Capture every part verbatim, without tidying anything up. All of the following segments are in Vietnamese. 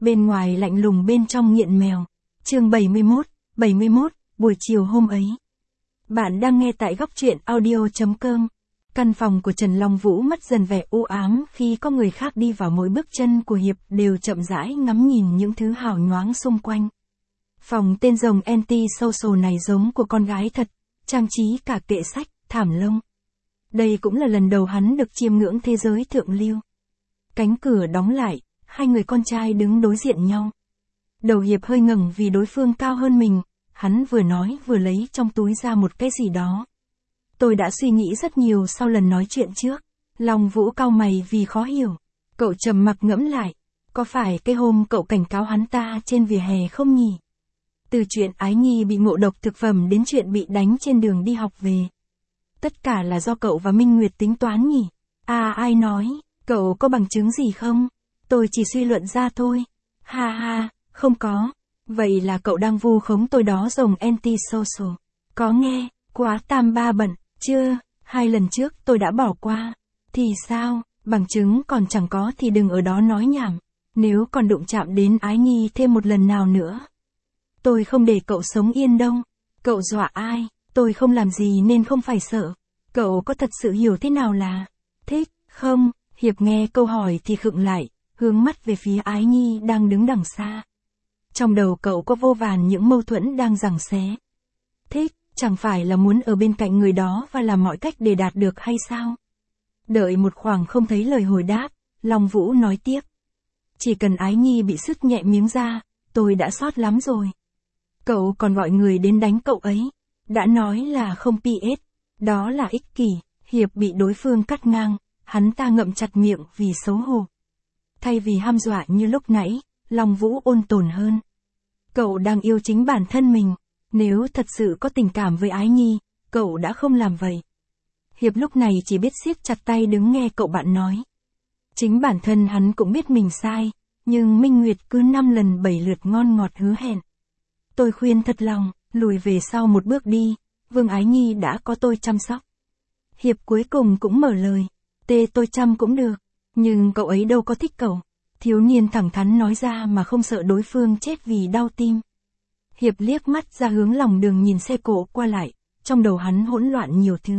bên ngoài lạnh lùng bên trong nghiện mèo. Chương bảy mươi mốt, bảy mươi mốt, buổi chiều hôm ấy. Bạn đang nghe tại góc truyện audio chấm com. Căn phòng của Trần Long Vũ mất dần vẻ u ám khi có người khác đi vào, mỗi bước chân của Hiệp đều chậm rãi ngắm nhìn những thứ hào nhoáng xung quanh. Phòng tên rồng anti-social này giống của con gái thật, trang trí cả kệ sách, thảm lông. Đây cũng là lần đầu hắn được chiêm ngưỡng thế giới thượng lưu. Cánh cửa đóng lại, hai người con trai đứng đối diện nhau. Đầu Hiệp hơi ngẩng vì đối phương cao hơn mình, hắn vừa nói vừa lấy trong túi ra một cái gì đó. Tôi đã suy nghĩ rất nhiều sau lần nói chuyện trước. Long Vũ cau mày vì khó hiểu. Cậu trầm mặc ngẫm lại. Có phải cái hôm cậu cảnh cáo hắn ta trên vỉa hè không nhỉ? Từ chuyện Ái Nhi bị ngộ độc thực phẩm đến chuyện bị đánh trên đường đi học về. Tất cả là do cậu và Minh Nguyệt tính toán nhỉ? À, ai nói? Cậu có bằng chứng gì không? Tôi chỉ suy luận ra thôi. Ha ha, không có. Vậy là cậu đang vu khống tôi đó, rồng anti-social. Có nghe, quá tam ba bận, chưa, hai lần trước tôi đã bỏ qua. Thì sao, bằng chứng còn chẳng có thì đừng ở đó nói nhảm. Nếu còn đụng chạm đến Ái Nhi thêm một lần nào nữa, tôi không để cậu sống yên đâu. Cậu dọa ai? Tôi không làm gì nên không phải sợ. Cậu có thật sự hiểu thế nào là thích, không? Hiệp nghe câu hỏi thì khựng lại, hướng mắt về phía Ái Nhi đang đứng đằng xa. Trong đầu cậu có vô vàn những mâu thuẫn đang giằng xé. Thích, chẳng phải là muốn ở bên cạnh người đó và làm mọi cách để đạt được hay sao? Đợi một khoảng không thấy lời hồi đáp, Long Vũ nói tiếp. Chỉ cần Ái Nhi bị sứt nhẹ miếng da, tôi đã sót lắm rồi. Cậu còn gọi người đến đánh cậu ấy. Đã nói là không pê ét, đó là ích kỷ. Hiệp bị đối phương cắt ngang, hắn ta ngậm chặt miệng vì xấu hổ. Thay vì hăm dọa như lúc nãy, Long Vũ ôn tồn hơn. Cậu đang yêu chính bản thân mình. Nếu thật sự có tình cảm với Ái Nhi, cậu đã không làm vậy. Hiệp lúc này chỉ biết siết chặt tay đứng nghe cậu bạn nói. Chính bản thân hắn cũng biết mình sai, nhưng Minh Nguyệt cứ năm lần bảy lượt ngon ngọt hứa hẹn. Tôi khuyên thật lòng, lùi về sau một bước đi, Vương Ái Nhi đã có tôi chăm sóc. Hiệp cuối cùng cũng mở lời. Tê tôi chăm cũng được, nhưng cậu ấy đâu có thích cậu. Thiếu niên thẳng thắn nói ra mà không sợ đối phương chết vì đau tim. Hiệp liếc mắt ra hướng lòng đường nhìn xe cộ qua lại, trong đầu hắn hỗn loạn nhiều thứ.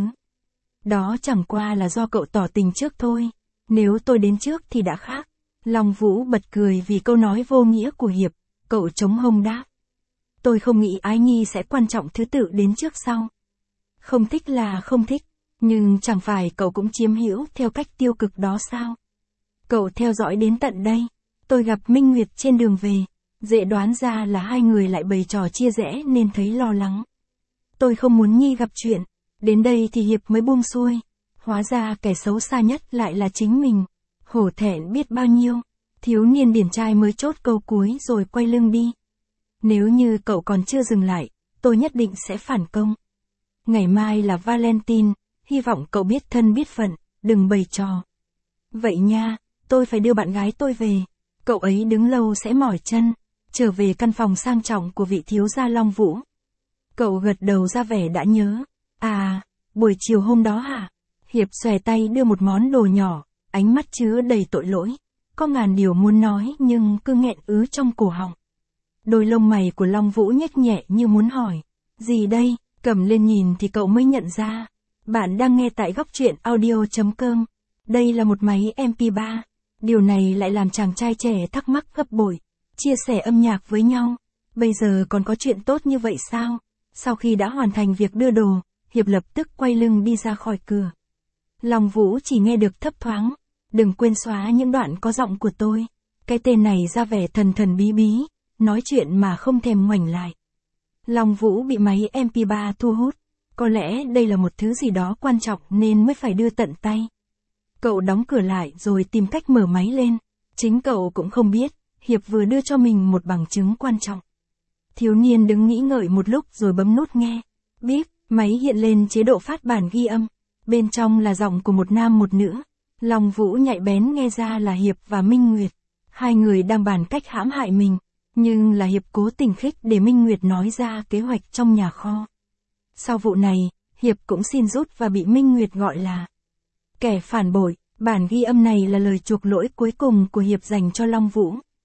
Đó chẳng qua là do cậu tỏ tình trước thôi, nếu tôi đến trước thì đã khác. Long Vũ bật cười vì câu nói vô nghĩa của Hiệp, cậu chống hông đáp. Tôi không nghĩ Ái Nhi sẽ quan trọng thứ tự đến trước sau. Không thích là không thích, nhưng chẳng phải cậu cũng chiếm hữu theo cách tiêu cực đó sao? Cậu theo dõi đến tận đây, tôi gặp Minh Nguyệt trên đường về, dễ đoán ra là hai người lại bày trò chia rẽ nên thấy lo lắng. Tôi không muốn Nhi gặp chuyện, đến đây thì Hiệp mới buông xuôi, hóa ra kẻ xấu xa nhất lại là chính mình. Hổ thẹn biết bao nhiêu, thiếu niên điển trai mới chốt câu cuối rồi quay lưng đi. Nếu như cậu còn chưa dừng lại, tôi nhất định sẽ phản công. Ngày mai là Valentine, hy vọng cậu biết thân biết phận, đừng bày trò. Vậy nha, tôi phải đưa bạn gái tôi về. Cậu ấy đứng lâu sẽ mỏi chân. Trở về căn phòng sang trọng của vị thiếu gia Long Vũ. Cậu gật đầu ra vẻ đã nhớ. À, buổi chiều hôm đó hả? Hiệp xòe tay đưa một món đồ nhỏ, ánh mắt chứa đầy tội lỗi. Có ngàn điều muốn nói nhưng cứ nghẹn ứ trong cổ họng. Đôi lông mày của Long Vũ nhếch nhẹ như muốn hỏi. Gì đây? Cầm lên nhìn thì cậu mới nhận ra. Bạn đang nghe tại góc truyện audio chấm com. Đây là một máy em pê ba. Điều này lại làm chàng trai trẻ thắc mắc gấp bội. Chia sẻ âm nhạc với nhau. Bây giờ còn có chuyện tốt như vậy sao? Sau khi đã hoàn thành việc đưa đồ, Hiệp lập tức quay lưng đi ra khỏi cửa. Long Vũ chỉ nghe được thấp thoáng. Đừng quên xóa những đoạn có giọng của tôi. Cái tên này ra vẻ thần thần bí bí, nói chuyện mà không thèm ngoảnh lại. Long Vũ bị máy em pê ba thu hút. Có lẽ đây là một thứ gì đó quan trọng nên mới phải đưa tận tay. Cậu đóng cửa lại rồi tìm cách mở máy lên. Chính cậu cũng không biết, Hiệp vừa đưa cho mình một bằng chứng quan trọng. Thiếu niên đứng nghĩ ngợi một lúc rồi bấm nút nghe. Bíp, máy hiện lên chế độ phát bản ghi âm. Bên trong là giọng của một nam một nữ. Long Vũ nhạy bén nghe ra là Hiệp và Minh Nguyệt. Hai người đang bàn cách hãm hại mình. Nhưng là Hiệp cố tình khích để Minh Nguyệt nói ra kế hoạch trong nhà kho. Sau vụ này, Hiệp cũng xin rút và bị Minh Nguyệt gọi là kẻ phản bội. Bản ghi âm này là lời chuộc lỗi cuối cùng của Hiệp dành cho Long Vũ.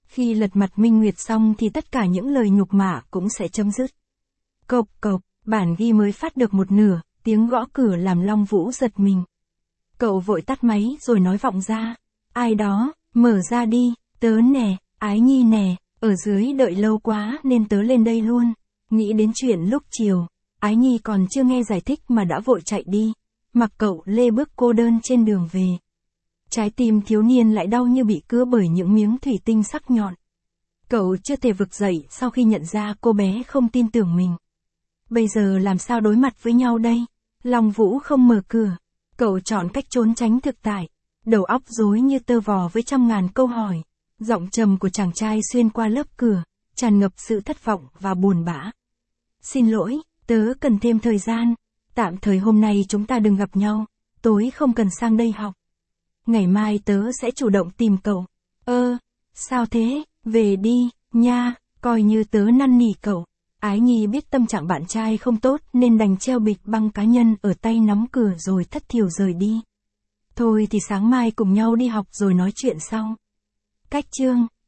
Khi lật mặt Minh Nguyệt xong thì tất cả những lời nhục mạ cũng sẽ chấm dứt. Cộc cộc, bản ghi mới phát được một nửa, tiếng gõ cửa làm Long Vũ giật mình. Cậu vội tắt máy rồi nói vọng ra. Ai đó, mở ra đi, tớ nè, Ái Nhi nè, ở dưới đợi lâu quá nên tớ lên đây luôn. Nghĩ đến chuyện lúc chiều, Ái Nhi còn chưa nghe giải thích mà đã vội chạy đi, mặc cậu lê bước cô đơn trên đường về. Trái tim thiếu niên lại đau như bị cứa bởi những miếng thủy tinh sắc nhọn. Cậu chưa thể vực dậy sau khi nhận ra cô bé không tin tưởng mình. Bây giờ làm sao đối mặt với nhau đây? Long Vũ không mở cửa. Cậu chọn cách trốn tránh thực tại. Đầu óc rối như tơ vò với trăm ngàn câu hỏi. Giọng trầm của chàng trai xuyên qua lớp cửa, tràn ngập sự thất vọng và buồn bã. Xin lỗi, tớ cần thêm thời gian. Tạm thời hôm nay chúng ta đừng gặp nhau. Tối không cần sang đây học. Ngày mai tớ sẽ chủ động tìm cậu. Ơ, sao thế? Về đi, nha, coi như tớ năn nỉ cậu. Ái Nhi biết tâm trạng bạn trai không tốt nên đành treo bịch băng cá nhân ở tay nắm cửa rồi thất thiểu rời đi. Thôi thì sáng mai cùng nhau đi học rồi nói chuyện sau. Cách chương